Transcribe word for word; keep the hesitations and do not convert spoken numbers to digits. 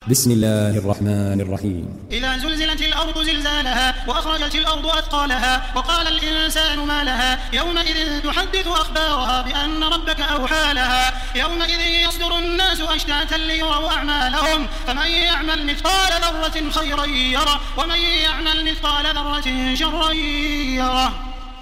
بسم الله الرحمن الرحيم. إذا زلزلت الأرض زلزالها وأخرجت الأرض أثقالها وقال الإنسان ما لها يومئذ تحدث أخبارها بأن ربك أوحى لها يومئذ يصدر الناس أشتاتا ليروا أعمالهم فمن يعمل مثقال ذرة خيرا يره ومن يعمل مثقال ذرة شرا يره.